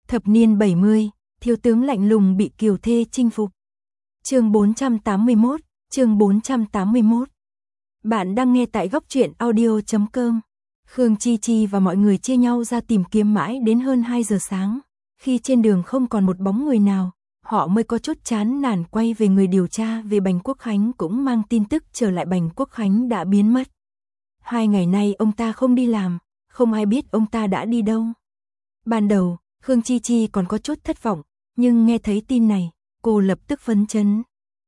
Thập niên 70, thiếu tướng lạnh lùng bị kiều thê chinh phục. Chương 481, chương 481. Bạn đang nghe tại góc truyện audio.com. Khương Chi Chi và mọi người chia nhau ra tìm kiếm mãi đến hơn 2 giờ sáng. Khi trên đường không còn một bóng người nào, họ mới có chút chán nản quay về. Người điều tra về Bành Quốc Khánh cũng mang tin tức trở lại Bành Quốc Khánh đã biến mất. 2 ngày nay ông ta không đi làm, không ai biết ông ta đã đi đâu. Ban đầu, Khương Chi Chi còn có chút thất vọng, nhưng nghe thấy tin này, cô lập tức phấn chấn.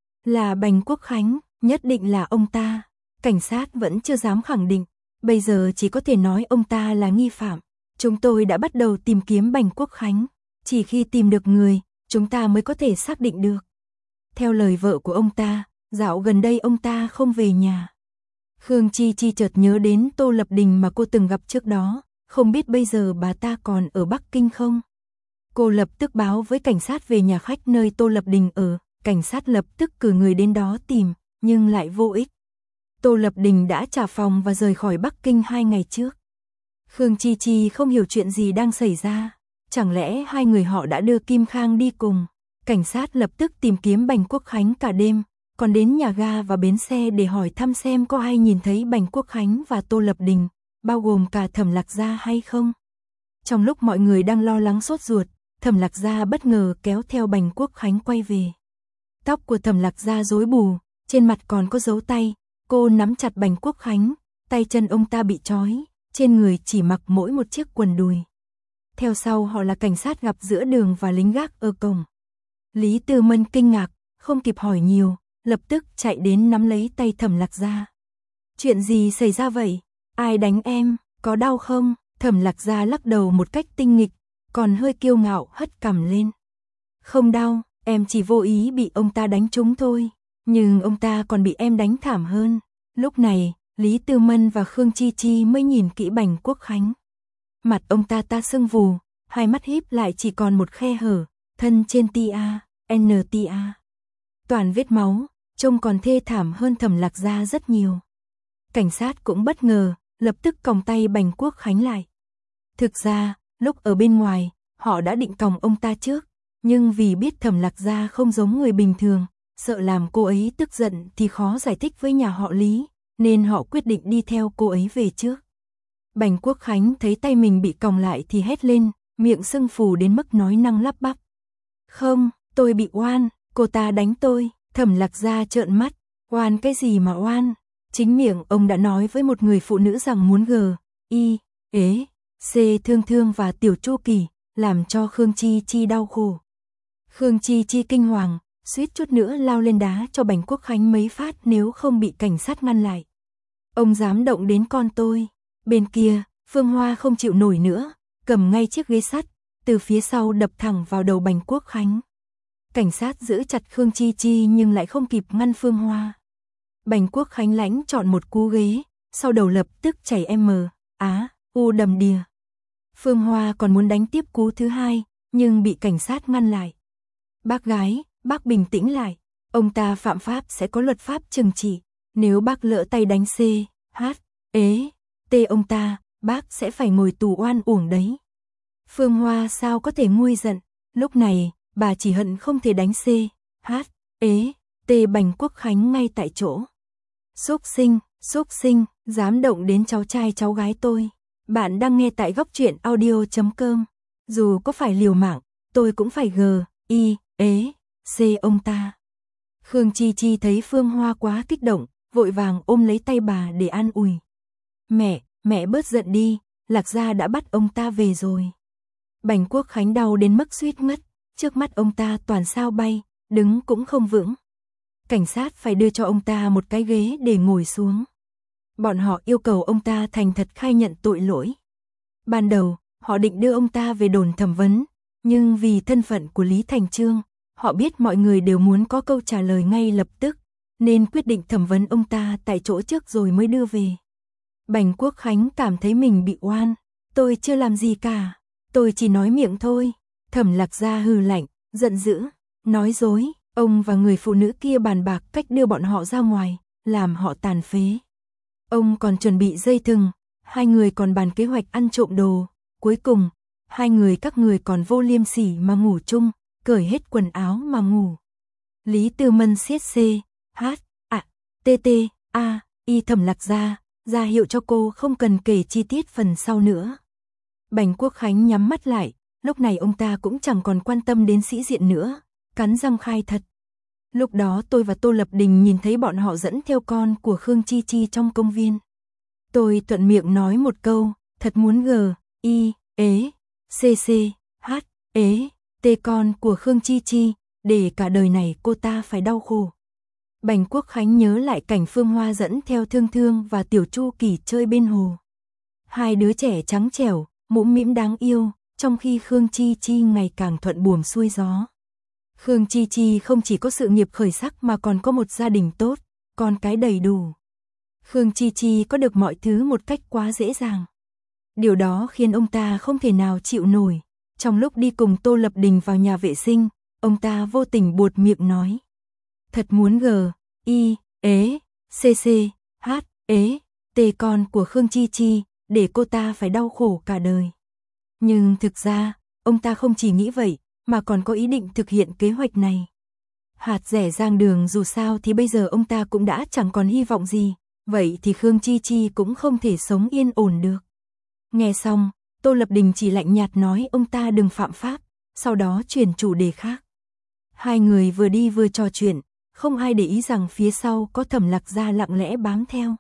Là Bành Quốc Khánh, nhất định là ông ta. Cảnh sát vẫn chưa dám khẳng định, bây giờ chỉ có thể nói ông ta là nghi phạm. Chúng tôi đã bắt đầu tìm kiếm Bành Quốc Khánh, chỉ khi tìm được người, chúng ta mới có thể xác định được. Theo lời vợ của ông ta, dạo gần đây ông ta không về nhà. Khương Chi Chi chợt nhớ đến Tô Lập Đình mà cô từng gặp trước đó, không biết bây giờ bà ta còn ở Bắc Kinh không? Cô lập tức báo với cảnh sát về nhà khách nơi Tô Lập Đình ở, cảnh sát lập tức cử người đến đó tìm, nhưng lại vô ích. Tô Lập Đình đã trả phòng và rời khỏi Bắc Kinh 2 ngày trước. Khương Chi Chi không hiểu chuyện gì đang xảy ra, chẳng lẽ hai người họ đã đưa Kim Khang đi cùng? Cảnh sát lập tức tìm kiếm Bành Quốc Khánh cả đêm, còn đến nhà ga và bến xe để hỏi thăm xem có ai nhìn thấy Bành Quốc Khánh và Tô Lập Đình, bao gồm cả Thẩm Lạc Gia hay không. Trong lúc mọi người đang lo lắng sốt ruột, Thẩm Lạc Gia bất ngờ kéo theo Bành Quốc Khánh quay về. Tóc của Thẩm Lạc Gia rối bù, trên mặt còn có dấu tay, cô nắm chặt Bành Quốc Khánh, tay chân ông ta bị trói, trên người chỉ mặc mỗi một chiếc quần đùi. Theo sau họ là cảnh sát gặp giữa đường và lính gác ở cổng. Lý Tư Mân kinh ngạc, không kịp hỏi nhiều, lập tức chạy đến nắm lấy tay Thẩm Lạc Gia. Chuyện gì xảy ra vậy? Ai đánh em? Có đau không? Thẩm Lạc Gia lắc đầu một cách tinh nghịch, còn hơi kiêu ngạo hất cằm lên. Không đau, em chỉ vô ý bị ông ta đánh trúng thôi, nhưng ông ta còn bị em đánh thảm hơn. Lúc này, Lý Tư Mân và Khương Chi Chi mới nhìn kỹ Bành Quốc Khánh. Mặt ông ta sưng vù, hai mắt híp lại chỉ còn một khe hở, thân trên tia, NTA. Toàn vết máu, trông còn thê thảm hơn Thẩm Lạc Gia rất nhiều. Cảnh sát cũng bất ngờ, lập tức còng tay Bành Quốc Khánh lại. Thực ra, lúc ở bên ngoài, họ đã định còng ông ta trước, nhưng vì biết Thẩm Lạc Gia không giống người bình thường, sợ làm cô ấy tức giận thì khó giải thích với nhà họ Lý, nên họ quyết định đi theo cô ấy về trước. Bành Quốc Khánh thấy tay mình bị còng lại thì hét lên, miệng sưng phù đến mức nói năng lắp bắp. Không, tôi bị oan, cô ta đánh tôi. Thẩm Lạc Gia trợn mắt, oan cái gì mà oan? Chính miệng ông đã nói với một người phụ nữ rằng muốn Thương Thương và Tiểu Chu Kỳ, làm cho Khương Chi Chi đau khổ. Khương Chi Chi kinh hoàng, suýt chút nữa lao lên đá cho Bành Quốc Khánh mấy phát nếu không bị cảnh sát ngăn lại. Ông dám động đến con tôi. Bên kia, Phương Hoa không chịu nổi nữa, cầm ngay chiếc ghế sắt, từ phía sau đập thẳng vào đầu Bành Quốc Khánh. Cảnh sát giữ chặt Khương Chi Chi nhưng lại không kịp ngăn Phương Hoa. Bành Quốc Khánh lãnh chọn một cú ghế, sau đầu lập tức chảy U đầm đìa. Phương Hoa còn muốn đánh tiếp cú thứ hai, nhưng bị cảnh sát ngăn lại. Bác gái, bác bình tĩnh lại, ông ta phạm pháp sẽ có luật pháp trừng trị, nếu bác lỡ tay đánh ông ta, bác sẽ phải ngồi tù oan uổng đấy. Phương Hoa sao có thể nguôi giận, lúc này, bà chỉ hận không thể đánh Bành Quốc Khánh ngay tại chỗ. Xúc sinh, dám động đến cháu trai cháu gái tôi. Bạn đang nghe tại góc truyện audio.com. Dù có phải liều mạng, tôi cũng phải ông ta. Khương Chi Chi thấy Phương Hoa quá kích động, vội vàng ôm lấy tay bà để an ủi. Mẹ bớt giận đi, Lạc Gia đã bắt ông ta về rồi. Bành Quốc Khánh đau đến mức suýt ngất, trước mắt ông ta toàn sao bay, đứng cũng không vững. Cảnh sát phải đưa cho ông ta một cái ghế để ngồi xuống. Bọn họ yêu cầu ông ta thành thật khai nhận tội lỗi. Ban đầu, họ định đưa ông ta về đồn thẩm vấn, nhưng vì thân phận của Lý Thành Chương, họ biết mọi người đều muốn có câu trả lời ngay lập tức, nên quyết định thẩm vấn ông ta tại chỗ trước rồi mới đưa về. Bành Quốc Khánh cảm thấy mình bị oan. Tôi chưa làm gì cả, tôi chỉ nói miệng thôi. Thẩm Lạc Gia hừ lạnh, giận dữ, nói dối. Ông và người phụ nữ kia bàn bạc cách đưa bọn họ ra ngoài, làm họ tàn phế. Ông còn chuẩn bị dây thừng, hai người còn bàn kế hoạch ăn trộm đồ. Cuối cùng, Hai người các người còn vô liêm sỉ mà ngủ chung, cởi hết quần áo mà ngủ. Lý Tư Mân siết C, H, A, T, T, A, Y Thẩm Lạc ra hiệu cho cô không cần kể chi tiết phần sau nữa. Bành Quốc Khánh nhắm mắt lại, lúc này ông ta cũng chẳng còn quan tâm đến sĩ diện nữa, cắn răng khai thật. Lúc đó tôi và Tô Lập Đình nhìn thấy bọn họ dẫn theo con của Khương Chi Chi trong công viên. Tôi thuận miệng nói một câu, thật muốn G, I, ế, C, C, H, ế, T con của Khương Chi Chi, để cả đời này cô ta phải đau khổ. Bành Quốc Khánh nhớ lại cảnh Phương Hoa dẫn theo Thương Thương và Tiểu Chu Kỳ chơi bên hồ. Hai đứa trẻ trắng trẻo, mũm mĩm đáng yêu, trong khi Khương Chi Chi ngày càng thuận buồm xuôi gió. Khương Chi Chi không chỉ có sự nghiệp khởi sắc mà còn có một gia đình tốt, con cái đầy đủ. Khương Chi Chi có được mọi thứ một cách quá dễ dàng. Điều đó khiến ông ta không thể nào chịu nổi. Trong lúc đi cùng Tô Lập Đình vào nhà vệ sinh, ông ta vô tình buột miệng nói. Thật muốn G, I, ế, C, C, H, ế, T con của Khương Chi Chi, để cô ta phải đau khổ cả đời. Nhưng thực ra, ông ta không chỉ nghĩ vậy, mà còn có ý định thực hiện kế hoạch này. Hạt rẻ rang đường dù sao thì bây giờ ông ta cũng đã chẳng còn hy vọng gì, vậy thì Khương Chi Chi cũng không thể sống yên ổn được. Nghe xong, Tô Lập Đình chỉ lạnh nhạt nói ông ta đừng phạm pháp, sau đó chuyển chủ đề khác. Hai người vừa đi vừa trò chuyện, không ai để ý rằng phía sau có Thẩm Lạc Gia lặng lẽ bám theo.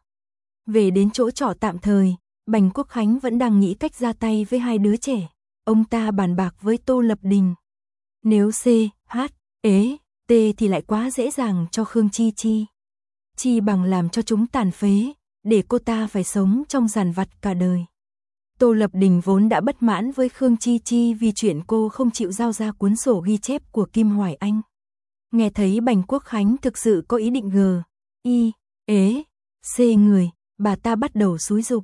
Về đến chỗ trọ tạm thời, Bành Quốc Khánh vẫn đang nghĩ cách ra tay với hai đứa trẻ. Ông ta bàn bạc với Tô Lập Đình. Nếu C, H, ế, T thì lại quá dễ dàng cho Khương Chi Chi. Chi bằng làm cho chúng tàn phế, để cô ta phải sống trong giàn vặt cả đời. Tô Lập Đình vốn đã bất mãn với Khương Chi Chi vì chuyện cô không chịu giao ra cuốn sổ ghi chép của Kim Hoài Anh. Nghe thấy Bành Quốc Khánh thực sự có ý định G, I, ế, C người, bà ta bắt đầu xúi giục.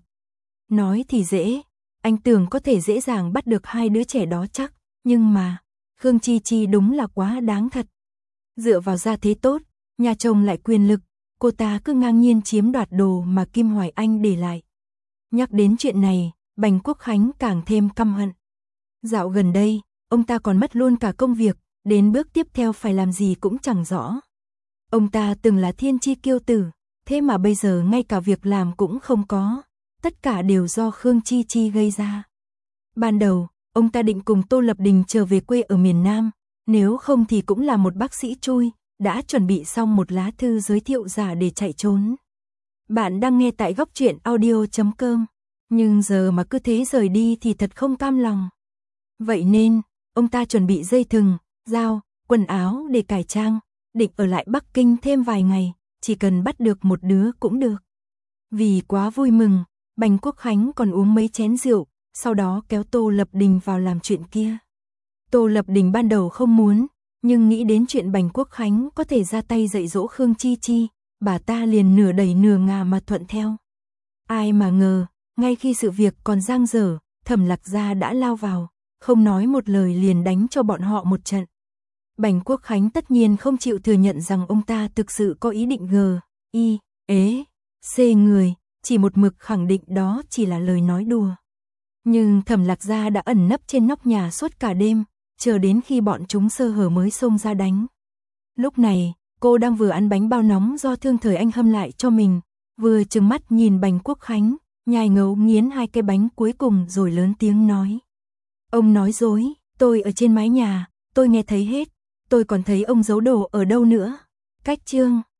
Nói thì dễ, anh tưởng có thể dễ dàng bắt được hai đứa trẻ đó chắc, nhưng mà, Khương Chi Chi đúng là quá đáng thật. Dựa vào gia thế tốt, nhà chồng lại quyền lực, cô ta cứ ngang nhiên chiếm đoạt đồ mà Kim Hoài Anh để lại. Nhắc đến chuyện này, Bành Quốc Khánh càng thêm căm hận. Dạo gần đây, ông ta còn mất luôn cả công việc, đến bước tiếp theo phải làm gì cũng chẳng rõ. Ông ta từng là thiên chi kiêu tử, thế mà bây giờ ngay cả việc làm cũng không có, tất cả đều do Khương Chi Chi gây ra. Ban đầu, ông ta định cùng Tô Lập Đình trở về quê ở miền Nam, nếu không thì cũng là một bác sĩ chui, đã chuẩn bị xong một lá thư giới thiệu giả để chạy trốn. Bạn đang nghe tại góc truyện audio.com, nhưng giờ mà cứ thế rời đi thì thật không cam lòng. Vậy nên, ông ta chuẩn bị dây thừng, dao, quần áo để cải trang, định ở lại Bắc Kinh thêm vài ngày, chỉ cần bắt được một đứa cũng được. Vì quá vui mừng, Bành Quốc Khánh còn uống mấy chén rượu, sau đó kéo Tô Lập Đình vào làm chuyện kia. Tô Lập Đình ban đầu không muốn, nhưng nghĩ đến chuyện Bành Quốc Khánh có thể ra tay dạy dỗ Khương Chi Chi, bà ta liền nửa đẩy nửa ngà mà thuận theo. Ai mà ngờ, ngay khi sự việc còn dang dở, Thẩm Lạc Gia đã lao vào, không nói một lời liền đánh cho bọn họ một trận. Bành Quốc Khánh tất nhiên không chịu thừa nhận rằng ông ta thực sự có ý định G, I, ế, C người, chỉ một mực khẳng định đó chỉ là lời nói đùa. Nhưng Thẩm Lạc Gia đã ẩn nấp trên nóc nhà suốt cả đêm, chờ đến khi bọn chúng sơ hở mới xông ra đánh. Lúc này, cô đang vừa ăn bánh bao nóng do Thương Thời Anh hâm lại cho mình, vừa trừng mắt nhìn Bành Quốc Khánh, nhai ngấu nghiến hai cái bánh cuối cùng rồi lớn tiếng nói. Ông nói dối, tôi ở trên mái nhà, tôi nghe thấy hết, tôi còn thấy ông giấu đồ ở đâu nữa. Cách chương